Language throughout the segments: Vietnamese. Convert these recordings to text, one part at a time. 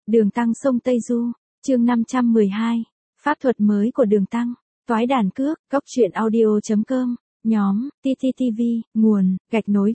Đường Tăng sông Tây Du, chương 512, pháp thuật mới của Đường Tăng, toái đàn cước, góc truyện audio.com, nhóm, TTTV, nguồn, gạch nối.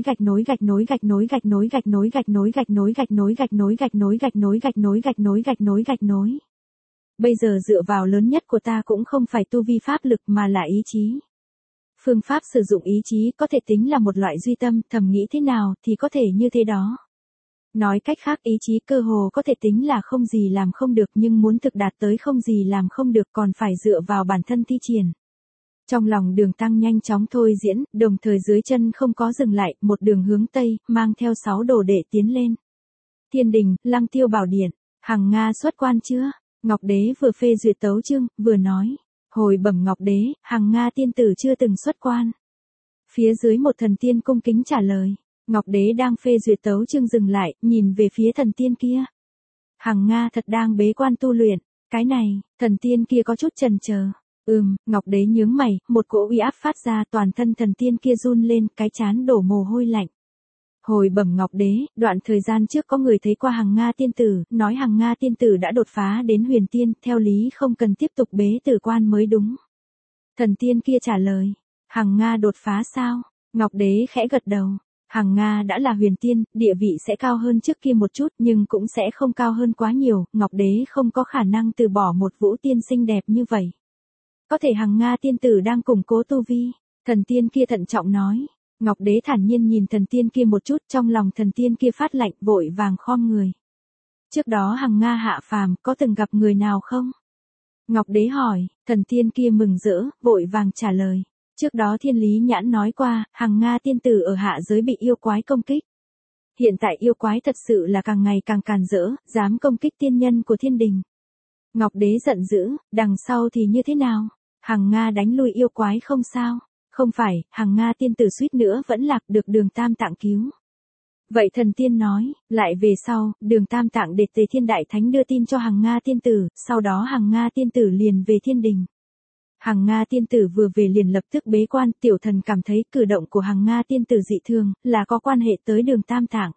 Bây giờ dựa vào lớn nhất của ta cũng không phải tu vi pháp lực mà là ý chí. Phương pháp sử dụng ý chí có thể tính là một loại duy tâm, thầm nghĩ thế nào thì có thể như thế đó. Nói cách khác, ý chí cơ hồ có thể tính là không gì làm không được, nhưng muốn thực đạt tới không gì làm không được còn phải dựa vào bản thân thi triển. Trong lòng Đường Tăng nhanh chóng thôi diễn, đồng thời dưới chân không có dừng lại, một đường hướng Tây, mang theo 6 đồ đệ tiến lên. Thiên Đình, Lăng Tiêu Bảo Điện, Hằng Nga xuất quan chưa? Ngọc Đế vừa phê duyệt tấu chương, vừa nói. Hồi bẩm Ngọc Đế, Hằng Nga tiên tử chưa từng xuất quan. Phía dưới một thần tiên cung kính trả lời. Ngọc Đế đang phê duyệt tấu chương dừng lại, nhìn về phía thần tiên kia. Hằng Nga thật đang bế quan tu luyện. Cái này, thần tiên kia có chút chần chờ. Ngọc Đế nhướng mày, một cỗ uy áp phát ra, toàn thân thần tiên kia run lên, cái trán đổ mồ hôi lạnh. Hồi bẩm Ngọc Đế, đoạn thời gian trước có người thấy qua Hằng Nga tiên tử, nói Hằng Nga tiên tử đã đột phá đến huyền tiên, theo lý không cần tiếp tục bế tử quan mới đúng. Thần tiên kia trả lời, Hằng Nga đột phá sao? Ngọc Đế khẽ gật đầu. Hằng Nga đã là huyền tiên, địa vị sẽ cao hơn trước kia một chút nhưng cũng sẽ không cao hơn quá nhiều, Ngọc Đế không có khả năng từ bỏ một vũ tiên xinh đẹp như vậy. Có thể Hằng Nga tiên tử đang củng cố tu vi, thần tiên kia thận trọng nói. Ngọc Đế thản nhiên nhìn thần tiên kia một chút, trong lòng thần tiên kia phát lạnh, vội vàng khom người. Trước đó Hằng Nga hạ phàm, có từng gặp người nào không? Ngọc Đế hỏi, thần tiên kia mừng rỡ, vội vàng trả lời. Trước đó Thiên Lý Nhãn nói qua, Hằng Nga tiên tử ở hạ giới bị yêu quái công kích. Hiện tại yêu quái thật sự là càng ngày càng càn rỡ, dám công kích tiên nhân của thiên đình. Ngọc Đế giận dữ, đằng sau thì như thế nào? Hằng Nga đánh lui yêu quái không sao? Không phải, Hằng Nga tiên tử suýt nữa vẫn lạc được Đường Tam Tạng cứu. Vậy thần tiên nói, lại về sau, Đường Tam Tạng để Tề Thiên Đại Thánh đưa tin cho Hằng Nga tiên tử, sau đó Hằng Nga tiên tử liền về thiên đình. Hằng Nga tiên tử vừa về liền lập tức bế quan, tiểu thần cảm thấy cử động của Hằng Nga tiên tử dị thường, là có quan hệ tới Đường Tam Tạng.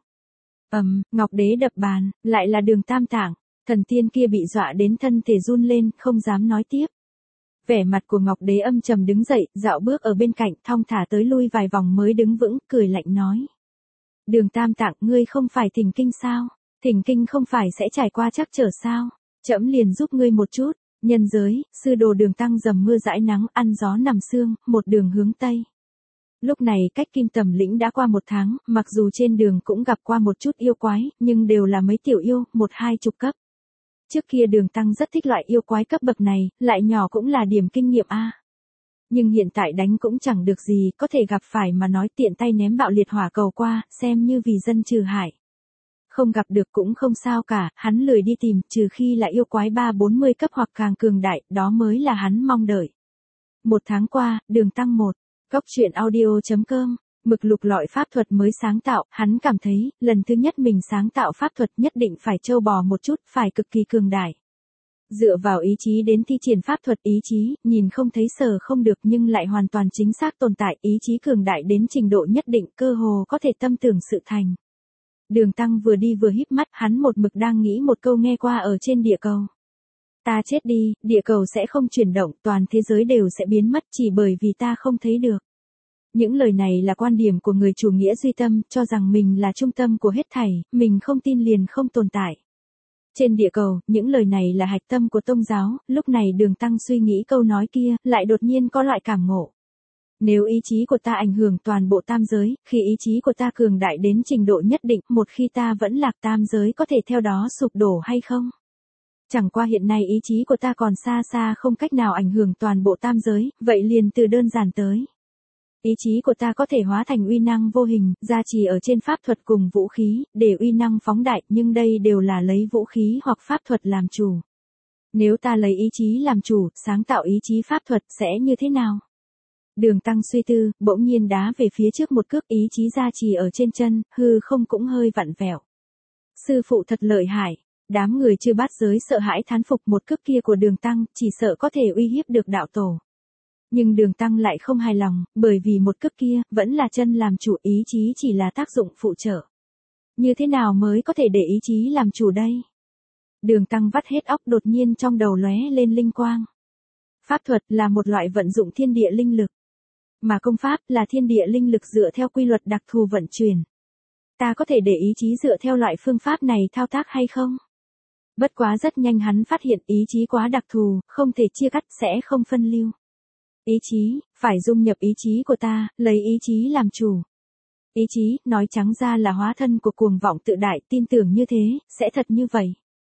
Ngọc Đế đập bàn, lại là Đường Tam Tạng, thần tiên kia bị dọa đến thân thể run lên, không dám nói tiếp. Vẻ mặt của Ngọc Đế âm trầm đứng dậy, dạo bước ở bên cạnh, thong thả tới lui vài vòng mới đứng vững, cười lạnh nói. Đường Tam Tạng, ngươi không phải thỉnh kinh sao? Thỉnh kinh không phải sẽ trải qua trắc trở sao? Trẫm liền giúp ngươi một chút. Nhân giới, sư đồ Đường Tăng dầm mưa dãi nắng, ăn gió nằm sương, một đường hướng Tây. Lúc này cách Kim Tầm Lĩnh đã qua 1 tháng, mặc dù trên đường cũng gặp qua một chút yêu quái, nhưng đều là mấy tiểu yêu, 1-2 chục cấp. Trước kia Đường Tăng rất thích loại yêu quái cấp bậc này, lại nhỏ cũng là điểm kinh nghiệm A. Nhưng hiện tại đánh cũng chẳng được gì, có thể gặp phải mà nói tiện tay ném bạo liệt hỏa cầu qua, xem như vì dân trừ hại. Không gặp được cũng không sao cả, hắn lười đi tìm, trừ khi là yêu quái 3-40 cấp hoặc càng cường đại, đó mới là hắn mong đợi. 1 tháng qua, Đường Tăng 1, góc truyện audio.com, mực lục lọi pháp thuật mới sáng tạo, hắn cảm thấy, lần thứ nhất mình sáng tạo pháp thuật nhất định phải trâu bò một chút, phải cực kỳ cường đại. Dựa vào ý chí đến thi triển pháp thuật, ý chí, nhìn không thấy sờ không được nhưng lại hoàn toàn chính xác tồn tại, ý chí cường đại đến trình độ nhất định, cơ hồ có thể tâm tưởng sự thành. Đường Tăng vừa đi vừa híp mắt, hắn một mực đang nghĩ một câu nghe qua ở trên địa cầu. Ta chết đi, địa cầu sẽ không chuyển động, toàn thế giới đều sẽ biến mất chỉ bởi vì ta không thấy được. Những lời này là quan điểm của người chủ nghĩa duy tâm, cho rằng mình là trung tâm của hết thảy, mình không tin liền không tồn tại. Trên địa cầu, những lời này là hạch tâm của tôn giáo, lúc này Đường Tăng suy nghĩ câu nói kia, lại đột nhiên có loại cảm ngộ. Nếu ý chí của ta ảnh hưởng toàn bộ tam giới, khi ý chí của ta cường đại đến trình độ nhất định, một khi ta vẫn lạc tam giới có thể theo đó sụp đổ hay không? Chẳng qua hiện nay ý chí của ta còn xa xa không cách nào ảnh hưởng toàn bộ tam giới, vậy liền từ đơn giản tới. Ý chí của ta có thể hóa thành uy năng vô hình, gia trì ở trên pháp thuật cùng vũ khí, để uy năng phóng đại, nhưng đây đều là lấy vũ khí hoặc pháp thuật làm chủ. Nếu ta lấy ý chí làm chủ, sáng tạo ý chí pháp thuật sẽ như thế nào? Đường Tăng suy tư, bỗng nhiên đá về phía trước một cước, ý chí gia trì ở trên chân, hư không cũng hơi vặn vẹo. Sư phụ thật lợi hại, đám người chư bát giới sợ hãi thán phục một cước kia của Đường Tăng, chỉ sợ có thể uy hiếp được đạo tổ. Nhưng Đường Tăng lại không hài lòng, bởi vì một cước kia, vẫn là chân làm chủ, ý chí chỉ là tác dụng phụ trợ. Như thế nào mới có thể để ý chí làm chủ đây? Đường Tăng vắt hết óc, đột nhiên trong đầu lóe lên linh quang. Pháp thuật là một loại vận dụng thiên địa linh lực, mà công pháp là thiên địa linh lực dựa theo quy luật đặc thù vận chuyển. Ta có thể để ý chí dựa theo loại phương pháp này thao tác hay không? Bất quá rất nhanh hắn phát hiện ý chí quá đặc thù, không thể chia cắt, sẽ không phân lưu. Ý chí, phải dung nhập ý chí của ta, lấy ý chí làm chủ. Ý chí, nói trắng ra là hóa thân của cuồng vọng tự đại, tin tưởng như thế, sẽ thật như vậy.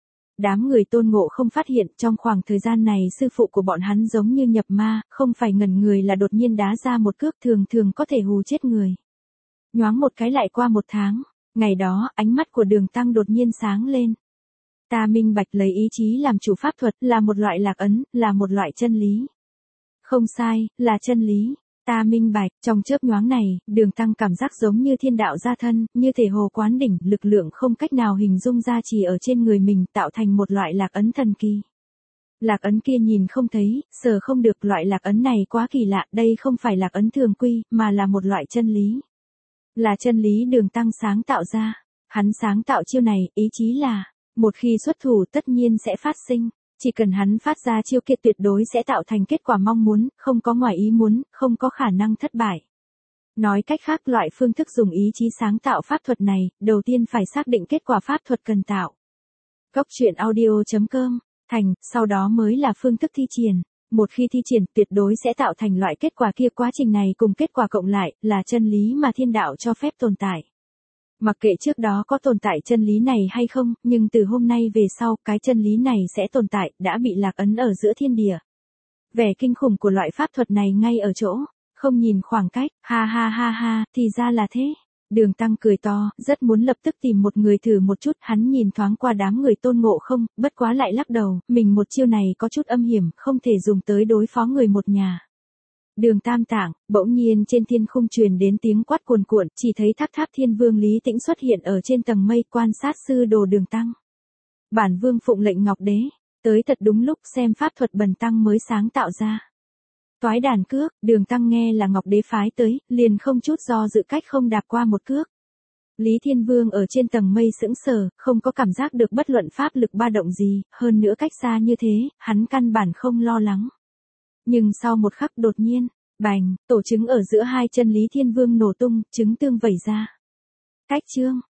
Đám người Tôn Ngộ không phát hiện trong khoảng thời gian này sư phụ của bọn hắn giống như nhập ma, không phải ngẩn người là đột nhiên đá ra một cước, thường thường có thể hù chết người. Nhoáng một cái lại qua 1 tháng, ngày đó ánh mắt của Đường Tăng đột nhiên sáng lên. Ta minh bạch, lấy ý chí làm chủ pháp thuật là một loại lạc ấn, là một loại chân lý. Không sai, là chân lý. Ta minh bạch, trong chớp nhoáng này, Đường Tăng cảm giác giống như thiên đạo ra thân, như thể hồ quán đỉnh, lực lượng không cách nào hình dung ra chỉ ở trên người mình, tạo thành một loại lạc ấn thần kỳ. Lạc ấn kia nhìn không thấy, sờ không được, loại lạc ấn này quá kỳ lạ, đây không phải lạc ấn thường quy, mà là một loại chân lý. Là chân lý Đường Tăng sáng tạo ra. Hắn sáng tạo chiêu này, ý chí là, một khi xuất thủ tất nhiên sẽ phát sinh. Chỉ cần hắn phát ra chiêu kia tuyệt đối sẽ tạo thành kết quả mong muốn, không có ngoài ý muốn, không có khả năng thất bại. Nói cách khác, loại phương thức dùng ý chí sáng tạo pháp thuật này, đầu tiên phải xác định kết quả pháp thuật cần tạo. Góc truyện audio.com, thành, sau đó mới là phương thức thi triển. Một khi thi triển, tuyệt đối sẽ tạo thành loại kết quả kia, quá trình này cùng kết quả cộng lại, là chân lý mà thiên đạo cho phép tồn tại. Mặc kệ trước đó có tồn tại chân lý này hay không, nhưng từ hôm nay về sau, cái chân lý này sẽ tồn tại, đã bị lạc ấn ở giữa thiên địa. Vẻ kinh khủng của loại pháp thuật này ngay ở chỗ, không nhìn khoảng cách, ha ha ha ha, thì ra là thế. Đường Tăng cười to, rất muốn lập tức tìm một người thử một chút, hắn nhìn thoáng qua đám người Tôn Ngộ không, bất quá lại lắc đầu, mình một chiêu này có chút âm hiểm, không thể dùng tới đối phó người một nhà. Đường Tam Tạng, bỗng nhiên trên thiên khung truyền đến tiếng quát cuồn cuộn, chỉ thấy Tháp Tháp Thiên Vương Lý Tĩnh xuất hiện ở trên tầng mây, quan sát sư đồ Đường Tăng. Bản vương phụng lệnh Ngọc Đế, tới thật đúng lúc, xem pháp thuật bần tăng mới sáng tạo ra. Toái đàn cước, Đường Tăng nghe là Ngọc Đế phái tới, liền không chút do dự cách không đạp qua một cước. Lý Thiên Vương ở trên tầng mây sững sờ, không có cảm giác được bất luận pháp lực ba động gì, hơn nữa cách xa như thế, hắn căn bản không lo lắng. Nhưng sau một khắc đột nhiên, bành, tổ trứng ở giữa hai chân Lý Thiên Vương nổ tung, trứng tương vẩy ra. Cách chương.